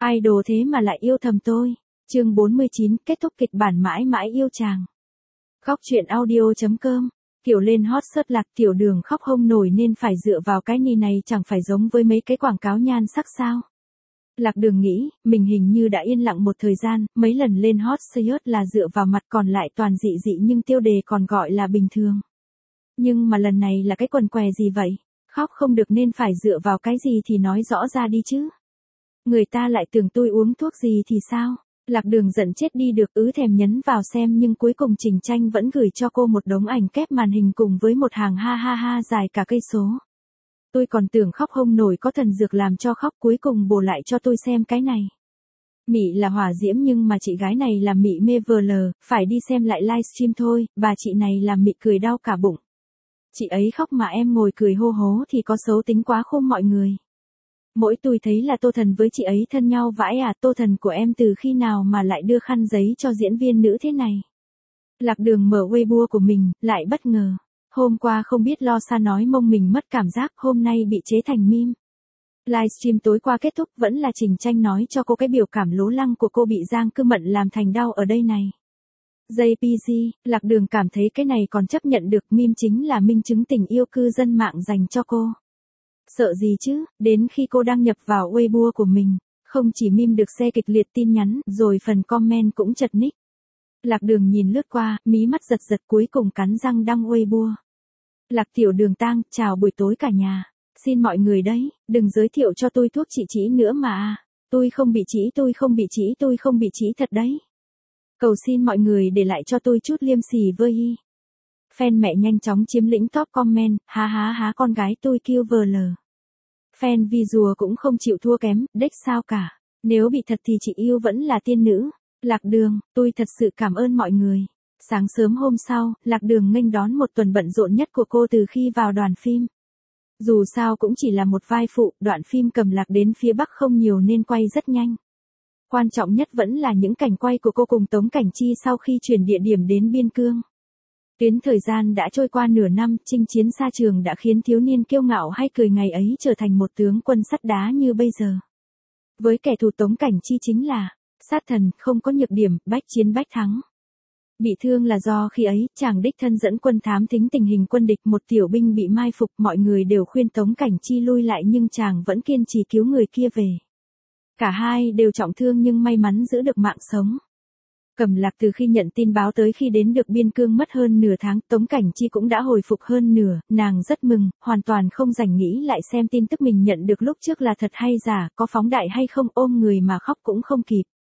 Idol thế mà lại yêu thầm tôi. Chương 49, kết thúc kịch bản mãi mãi yêu chàng. Khóc chuyện audio.com. Kiểu lên hot search Lạc Tiểu Đường khóc không nổi nên phải dựa vào cái ni này, chẳng phải giống với mấy cái quảng cáo nhan sắc sao. Lạc Đường nghĩ, mình hình như đã yên lặng một thời gian, mấy lần lên hot search là dựa vào mặt, còn lại toàn dị dị nhưng tiêu đề còn gọi là bình thường. Nhưng mà lần này là cái quần què gì vậy? Khóc không được nên phải dựa vào cái gì thì nói rõ ra đi chứ. Người ta lại tưởng tôi uống thuốc gì thì sao? Lạc Đường giận chết đi được, thèm nhấn vào xem nhưng cuối cùng Trình Tranh vẫn gửi cho cô một đống ảnh kép màn hình cùng với một hàng ha ha ha dài cả cây số. Tôi còn tưởng khóc không nổi có thần dược làm cho khóc, cuối cùng bổ lại cho tôi xem cái này. Mị là hỏa diễm nhưng mà chị gái này là mị mê vờ lờ, phải đi xem lại livestream thôi, bà chị này làm mị cười đau cả bụng. Chị ấy khóc mà em ngồi cười hô hố thì có xấu tính quá không mọi người. Mỗi tôi thấy là Tô Thần với chị ấy thân nhau vãi à, Tô Thần của em từ khi nào mà lại đưa khăn giấy cho diễn viên nữ thế này. Lạc Đường mở Weibo của mình, lại bất ngờ. Hôm qua không biết lo xa nói mông mình mất cảm giác, hôm nay bị chế thành meme. Livestream tối qua kết thúc vẫn là Trình Tranh nói cho cô cái biểu cảm lố lăng của cô bị Giang Cư Mận làm thành đau ở đây này. JPG, Lạc Đường cảm thấy cái này còn chấp nhận được, meme chính là minh chứng tình yêu cư dân mạng dành cho cô. Sợ gì chứ, đến khi cô đăng nhập vào Weibo của mình, không chỉ meme được share kịch liệt tin nhắn, rồi phần comment cũng chật ních. Lạc Đường nhìn lướt qua, mí mắt giật giật, cuối cùng cắn răng đăng Weibo. Lạc Tiểu Đường tang, chào buổi tối cả nhà. Xin mọi người đấy, đừng giới thiệu cho tôi thuốc trị trĩ nữa mà. Tôi không bị trĩ, tôi không bị trĩ, tôi không bị trĩ thật đấy. Cầu xin mọi người để lại cho tôi chút liêm sỉ với. Fan mẹ nhanh chóng chiếm lĩnh top comment, há há há con gái tôi kêu vờ lờ. Fan vi rùa cũng không chịu thua kém, đếch sao cả. Nếu bị thật thì chị yêu vẫn là tiên nữ. Lạc Đường, tôi thật sự cảm ơn mọi người. Sáng sớm hôm sau, Lạc Đường nghênh đón một tuần bận rộn nhất của cô từ khi vào đoàn phim. Dù sao cũng chỉ là một vai phụ, đoạn phim Cầm Lạc đến phía Bắc không nhiều nên quay rất nhanh. Quan trọng nhất vẫn là những cảnh quay của cô cùng Tống Cảnh Chi sau khi chuyển địa điểm đến Biên Cương. Tuyến thời gian đã trôi qua nửa năm, chinh chiến xa trường đã khiến thiếu niên kiêu ngạo hay cười ngày ấy trở thành một tướng quân sắt đá như bây giờ. Với kẻ thù Tống Cảnh Chi chính là sát thần, không có nhược điểm, bách chiến bách thắng. Bị thương là do khi ấy, chàng đích thân dẫn quân thám thính tình hình quân địch, một tiểu binh bị mai phục, mọi người đều khuyên Tống Cảnh Chi lui lại nhưng chàng vẫn kiên trì cứu người kia về. Cả hai đều trọng thương nhưng may mắn giữ được mạng sống. Cầm Lạc từ khi nhận tin báo tới khi đến được Biên Cương mất hơn nửa tháng, Tống Cảnh Chi cũng đã hồi phục hơn nửa, nàng rất mừng, hoàn toàn không rảnh nghĩ lại xem tin tức mình nhận được lúc trước là thật hay giả, có phóng đại hay không, ôm người mà khóc cũng không kịp.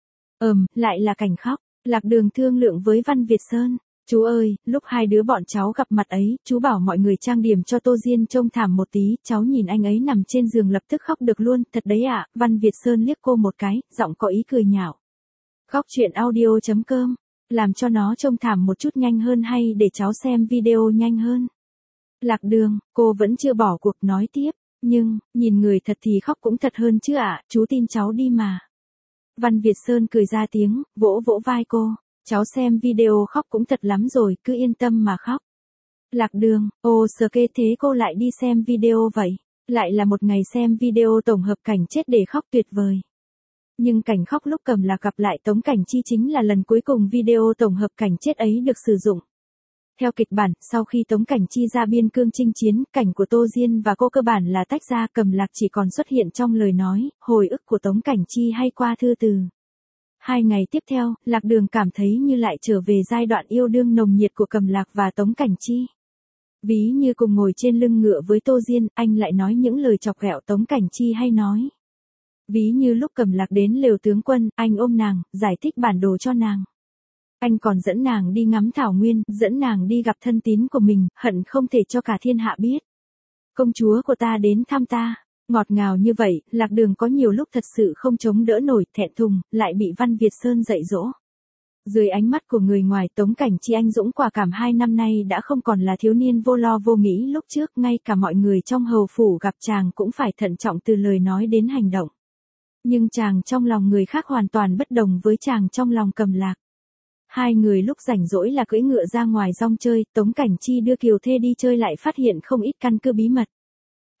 Lại là cảnh khóc. Lạc Đường thương lượng với Văn Việt Sơn. Chú ơi, lúc hai đứa bọn cháu gặp mặt ấy, chú bảo mọi người trang điểm cho Tô Diên trông thảm một tí, cháu nhìn anh ấy nằm trên giường lập tức khóc được luôn, thật đấy ạ. Văn Việt Sơn liếc cô một cái, giọng có ý cười nhạo. Khóc chuyện audio.com, làm cho nó trông thảm một chút nhanh hơn hay để cháu xem video nhanh hơn? Lạc Đường, cô vẫn chưa bỏ cuộc nói tiếp, nhưng, nhìn người thật thì khóc cũng thật hơn chứ ạ, chú tin cháu đi mà. Văn Việt Sơn cười ra tiếng, vỗ vỗ vai cô, cháu xem video khóc cũng thật lắm rồi, cứ yên tâm mà khóc. Lạc Đường, kê thế cô lại đi xem video vậy, lại là một ngày xem video tổng hợp cảnh chết để khóc tuyệt vời. Nhưng cảnh khóc lúc Cầm Lạc gặp lại Tống Cảnh Chi chính là lần cuối cùng video tổng hợp cảnh chết ấy được sử dụng. Theo kịch bản, sau khi Tống Cảnh Chi ra Biên Cương chinh chiến, cảnh của Tô Diên và cô cơ bản là tách ra, Cầm Lạc chỉ còn xuất hiện trong lời nói, hồi ức của Tống Cảnh Chi hay qua thư từ. 2 ngày tiếp theo, Lạc Đường cảm thấy như lại trở về giai đoạn yêu đương nồng nhiệt của Cầm Lạc và Tống Cảnh Chi. Ví như cùng ngồi trên lưng ngựa với Tô Diên, anh lại nói những lời chọc ghẹo Tống Cảnh Chi hay nói. Ví như lúc Cầm Lạc đến lều tướng quân, anh ôm nàng, giải thích bản đồ cho nàng. Anh còn dẫn nàng đi ngắm thảo nguyên, dẫn nàng đi gặp thân tín của mình, hận không thể cho cả thiên hạ biết. Công chúa của ta đến thăm ta, ngọt ngào như vậy, Lạc Đường có nhiều lúc thật sự không chống đỡ nổi, thẹn thùng, lại bị Văn Việt Sơn dạy dỗ. Dưới ánh mắt của người ngoài, Tống Cảnh Chi anh dũng quả cảm 2 năm nay đã không còn là thiếu niên vô lo vô nghĩ lúc trước, ngay cả mọi người trong hầu phủ gặp chàng cũng phải thận trọng từ lời nói đến hành động. Nhưng chàng trong lòng người khác hoàn toàn bất đồng với chàng trong lòng Cầm Lạc. Hai người lúc rảnh rỗi là cưỡi ngựa ra ngoài rong chơi, Tống Cảnh Chi đưa Kiều Thê đi chơi lại phát hiện không ít căn cứ bí mật.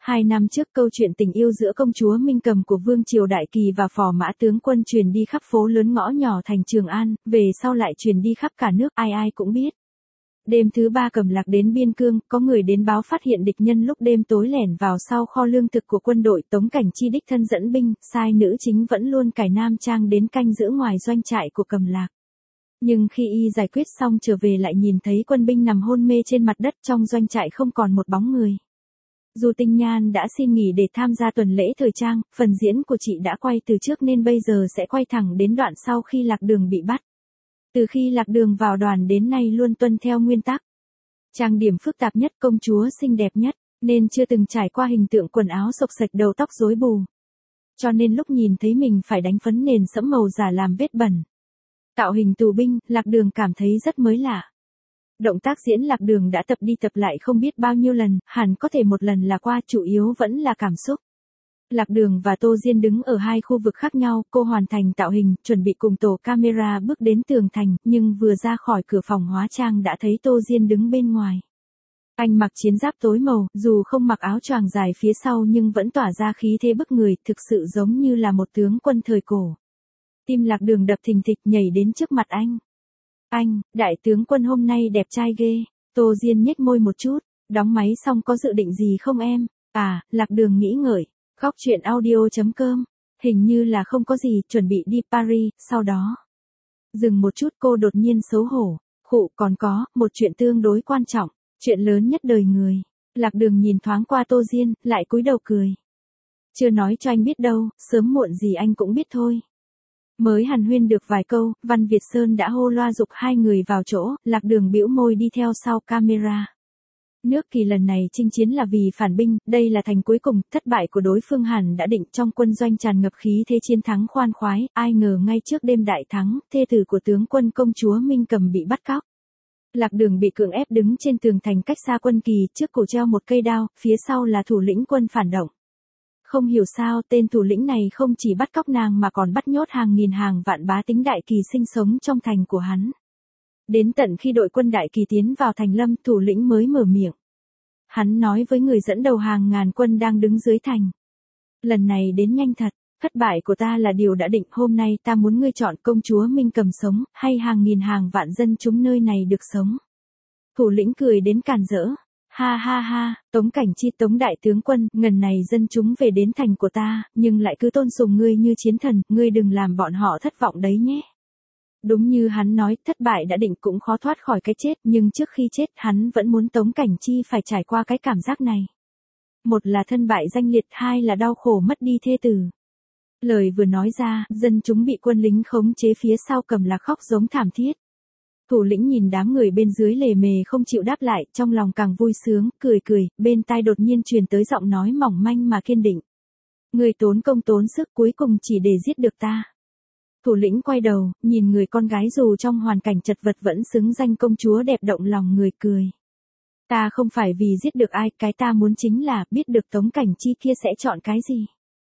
2 năm trước câu chuyện tình yêu giữa công chúa Minh Cầm của Vương Triều Đại Kỳ và phò mã tướng quân truyền đi khắp phố lớn ngõ nhỏ thành Trường An, về sau lại truyền đi khắp cả nước, ai ai cũng biết. Đêm thứ 3 Cầm Lạc đến biên cương, có người đến báo phát hiện địch nhân lúc đêm tối lẻn vào sau kho lương thực của quân đội, Tống Cảnh Chi đích thân dẫn binh, sai nữ chính vẫn luôn cải nam trang đến canh giữ ngoài doanh trại của Cầm Lạc. Nhưng khi y giải quyết xong trở về lại nhìn thấy quân binh nằm hôn mê trên mặt đất, trong doanh trại không còn một bóng người. Dù Tinh Nhan đã xin nghỉ để tham gia tuần lễ thời trang, phần diễn của chị đã quay từ trước nên bây giờ sẽ quay thẳng đến đoạn sau khi Lạc Đường bị bắt. Từ khi Lạc Đường vào đoàn đến nay luôn tuân theo nguyên tắc. Trang điểm phức tạp nhất, công chúa xinh đẹp nhất, nên chưa từng trải qua hình tượng quần áo xộc xệch, đầu tóc rối bù. Cho nên lúc nhìn thấy mình phải đánh phấn nền sẫm màu giả làm vết bẩn. Tạo hình tù binh, Lạc Đường cảm thấy rất mới lạ. Động tác diễn Lạc Đường đã tập đi tập lại không biết bao nhiêu lần, hẳn có thể một lần là qua, chủ yếu vẫn là cảm xúc. Lạc Đường và Tô Diên đứng ở 2 khu vực khác nhau, cô hoàn thành tạo hình, chuẩn bị cùng tổ camera bước đến tường thành, nhưng vừa ra khỏi cửa phòng hóa trang đã thấy Tô Diên đứng bên ngoài. Anh mặc chiến giáp tối màu, dù không mặc áo choàng dài phía sau nhưng vẫn tỏa ra khí thế bức người, thực sự giống như là một tướng quân thời cổ. Tim Lạc Đường đập thình thịch, nhảy đến trước mặt anh. Anh, đại tướng quân hôm nay đẹp trai ghê. Tô Diên nhếch môi một chút, đóng máy xong có dự định gì không em? À, Lạc Đường nghĩ ngợi. Góc chuyện audio.com, hình như là không có gì, chuẩn bị đi Paris, sau đó. Dừng một chút, cô đột nhiên xấu hổ. Khụ, còn có, một chuyện tương đối quan trọng, chuyện lớn nhất đời người. Lạc Đường nhìn thoáng qua Tô Diên, lại cúi đầu cười. Chưa nói cho anh biết đâu, sớm muộn gì anh cũng biết thôi. Mới hàn huyên được vài câu, Văn Việt Sơn đã hô loa giục 2 người vào chỗ, Lạc Đường bĩu môi đi theo sau camera. Nước Kỳ lần này chinh chiến là vì phản binh, đây là thành cuối cùng, thất bại của đối phương hẳn đã định, trong quân doanh tràn ngập khí thế chiến thắng khoan khoái, ai ngờ ngay trước đêm đại thắng, thê tử của tướng quân công chúa Minh Cầm bị bắt cóc. Lạc Đường bị cưỡng ép đứng trên tường thành cách xa quân Kỳ, trước cổ treo một cây đao, phía sau là thủ lĩnh quân phản động. Không hiểu sao, tên thủ lĩnh này không chỉ bắt cóc nàng mà còn bắt nhốt hàng nghìn hàng vạn bá tính Đại Kỳ sinh sống trong thành của hắn. Đến tận khi đội quân Đại Kỳ tiến vào thành Lâm, thủ lĩnh mới mở miệng. Hắn nói với người dẫn đầu hàng ngàn quân đang đứng dưới thành. Lần này đến nhanh thật, thất bại của ta là điều đã định, hôm nay ta muốn ngươi chọn công chúa Minh Cầm sống, hay hàng nghìn hàng vạn dân chúng nơi này được sống. Thủ lĩnh cười đến càn rỡ. Ha ha ha, Tống Cảnh Chi, Tống đại tướng quân, ngần này dân chúng về đến thành của ta, nhưng lại cứ tôn sùng ngươi như chiến thần, ngươi đừng làm bọn họ thất vọng đấy nhé. Đúng như hắn nói, thất bại đã định cũng khó thoát khỏi cái chết, nhưng trước khi chết, hắn vẫn muốn Tống Cảnh Chi phải trải qua cái cảm giác này. Một là thân bại danh liệt, 2 là đau khổ mất đi thê tử. Lời vừa nói ra, dân chúng bị quân lính khống chế phía sau Cầm Lạc khóc giống thảm thiết. Thủ lĩnh nhìn đám người bên dưới lề mề không chịu đáp lại, trong lòng càng vui sướng, cười cười, bên tai đột nhiên truyền tới giọng nói mỏng manh mà kiên định. Người tốn công tốn sức cuối cùng chỉ để giết được ta. Thủ lĩnh quay đầu, nhìn người con gái dù trong hoàn cảnh chật vật vẫn xứng danh công chúa đẹp động lòng người, cười. Ta không phải vì giết được ai, cái ta muốn chính là biết được Tống Cảnh Chi kia sẽ chọn cái gì.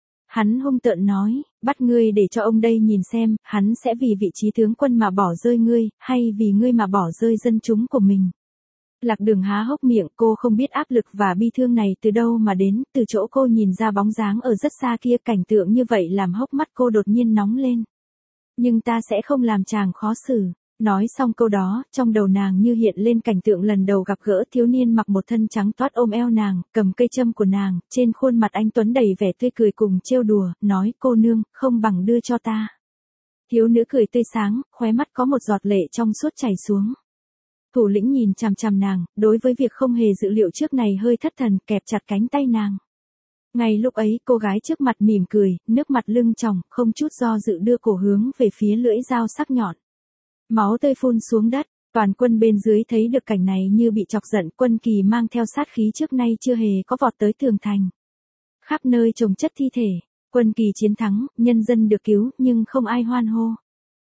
Hắn hung tợn nói, bắt ngươi để cho ông đây nhìn xem, hắn sẽ vì vị trí tướng quân mà bỏ rơi ngươi, hay vì ngươi mà bỏ rơi dân chúng của mình. Lạc Đường há hốc miệng, cô không biết áp lực và bi thương này từ đâu mà đến, từ chỗ cô nhìn ra bóng dáng ở rất xa kia, cảnh tượng như vậy làm hốc mắt cô đột nhiên nóng lên. Nhưng ta sẽ không làm chàng khó xử. Nói xong câu đó, trong đầu nàng như hiện lên cảnh tượng lần đầu gặp gỡ, thiếu niên mặc một thân trắng toát ôm eo nàng, cầm cây châm của nàng, trên khuôn mặt anh tuấn đầy vẻ tươi cười cùng trêu đùa, nói cô nương, không bằng đưa cho ta. Thiếu nữ cười tươi sáng, khóe mắt có một giọt lệ trong suốt chảy xuống. Thủ lĩnh nhìn chằm chằm nàng, đối với việc không hề dự liệu trước này hơi thất thần, kẹp chặt cánh tay nàng. Ngay lúc ấy, cô gái trước mặt mỉm cười, nước mặt lưng tròng, không chút do dự đưa cổ hướng về phía lưỡi dao sắc nhọn. Máu tươi phun xuống đất, toàn quân bên dưới thấy được cảnh này như bị chọc giận, quân Kỳ mang theo sát khí trước nay chưa hề có vọt tới tường thành. Khắp nơi chồng chất thi thể, quân Kỳ chiến thắng, nhân dân được cứu, nhưng không ai hoan hô.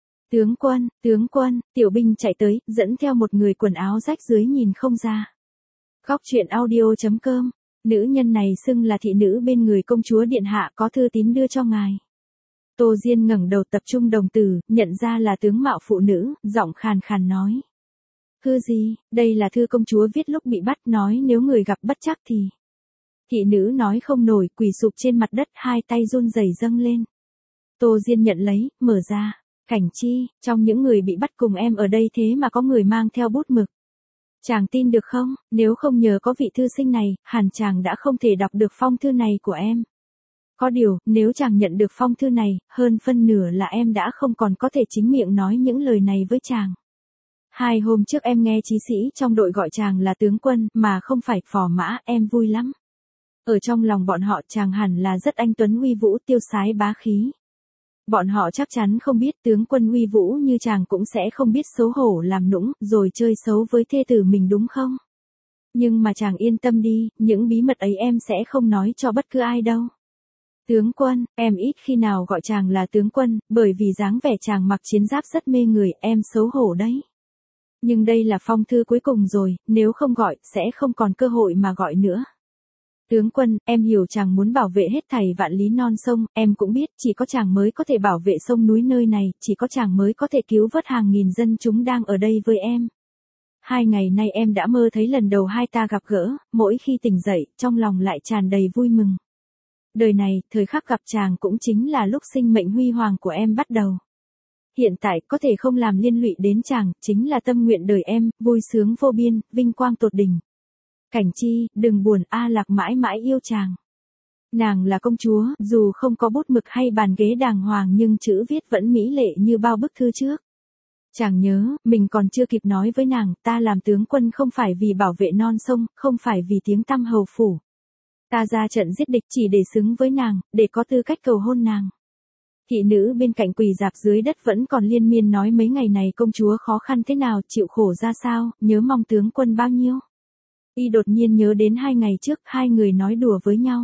Tướng quân, tiểu binh chạy tới, dẫn theo một người quần áo rách dưới nhìn không ra. Góc chuyện audio.com, nữ nhân này xưng là thị nữ bên người công chúa điện hạ, có thư tín đưa cho ngài. Tô Diên ngẩng đầu tập trung đồng tử, nhận ra là tướng mạo phụ nữ, giọng khàn khàn nói. Thư gì, đây là thư công chúa viết lúc bị bắt, nói nếu người gặp bất trắc thì. Thị nữ nói không nổi, quỳ sụp trên mặt đất, hai tay run rẩy dâng lên. Tô Diên nhận lấy, mở ra. Cảnh Chi, trong những người bị bắt cùng em ở đây thế mà có người mang theo bút mực. Chàng tin được không, nếu không nhờ có vị thư sinh này, hẳn chàng đã không thể đọc được phong thư này của em. Có điều, nếu chàng nhận được phong thư này, hơn phân nửa là em đã không còn có thể chính miệng nói những lời này với chàng. 2 hôm trước em nghe chí sĩ trong đội gọi chàng là tướng quân, mà không phải phò mã, em vui lắm. Ở trong lòng bọn họ chàng hẳn là rất anh tuấn uy vũ tiêu sái bá khí. Bọn họ chắc chắn không biết tướng quân uy vũ như chàng cũng sẽ không biết xấu hổ làm nũng, rồi chơi xấu với thê tử mình đúng không? Nhưng mà chàng yên tâm đi, những bí mật ấy em sẽ không nói cho bất cứ ai đâu. Tướng quân, em ít khi nào gọi chàng là tướng quân, bởi vì dáng vẻ chàng mặc chiến giáp rất mê người, em xấu hổ đấy. Nhưng đây là phong thư cuối cùng rồi, nếu không gọi, sẽ không còn cơ hội mà gọi nữa. Tướng quân, em hiểu chàng muốn bảo vệ hết thảy vạn lý non sông, em cũng biết chỉ có chàng mới có thể bảo vệ sông núi nơi này, chỉ có chàng mới có thể cứu vớt hàng nghìn dân chúng đang ở đây với em. 2 ngày nay em đã mơ thấy lần đầu hai ta gặp gỡ, mỗi khi tỉnh dậy, trong lòng lại tràn đầy vui mừng. Đời này, thời khắc gặp chàng cũng chính là lúc sinh mệnh huy hoàng của em bắt đầu. Hiện tại, có thể không làm liên lụy đến chàng, chính là tâm nguyện đời em, vui sướng vô biên, vinh quang tột đỉnh. Cảnh Chi, đừng buồn, A Lạc mãi mãi yêu chàng. Nàng là công chúa, dù không có bút mực hay bàn ghế đàng hoàng nhưng chữ viết vẫn mỹ lệ như bao bức thư trước. Chàng nhớ, mình còn chưa kịp nói với nàng, ta làm tướng quân không phải vì bảo vệ non sông, không phải vì tiếng tăm hầu phủ. Ta ra trận giết địch chỉ để xứng với nàng, để có tư cách cầu hôn nàng. Thị nữ bên cạnh quỳ rạp dưới đất vẫn còn liên miên nói mấy ngày này công chúa khó khăn thế nào, chịu khổ ra sao, nhớ mong tướng quân bao nhiêu. Y đột nhiên nhớ đến 2 ngày trước, hai người nói đùa với nhau.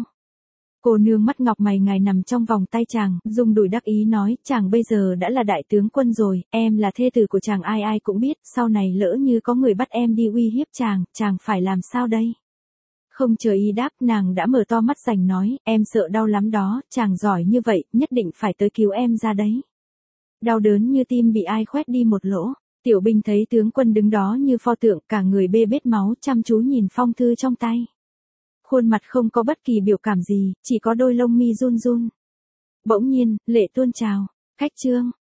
Cô nương mắt ngọc mày ngài nằm trong vòng tay chàng, dùng đùi đắc ý nói, chàng bây giờ đã là đại tướng quân rồi, em là thê tử của chàng ai ai cũng biết, sau này lỡ như có người bắt em đi uy hiếp chàng phải làm sao đây? Không chờ Y đáp, nàng đã mở to mắt rành nói, em sợ đau lắm đó, chàng giỏi như vậy, nhất định phải tới cứu em ra đấy. Đau đớn như tim bị ai khoét đi một lỗ. Tiểu binh thấy tướng quân đứng đó như pho tượng, cả người bê bết máu, chăm chú nhìn phong thư trong tay. Khuôn mặt không có bất kỳ biểu cảm gì, chỉ có đôi lông mi run run. Bỗng nhiên, lệ tuôn trào. Khách trương,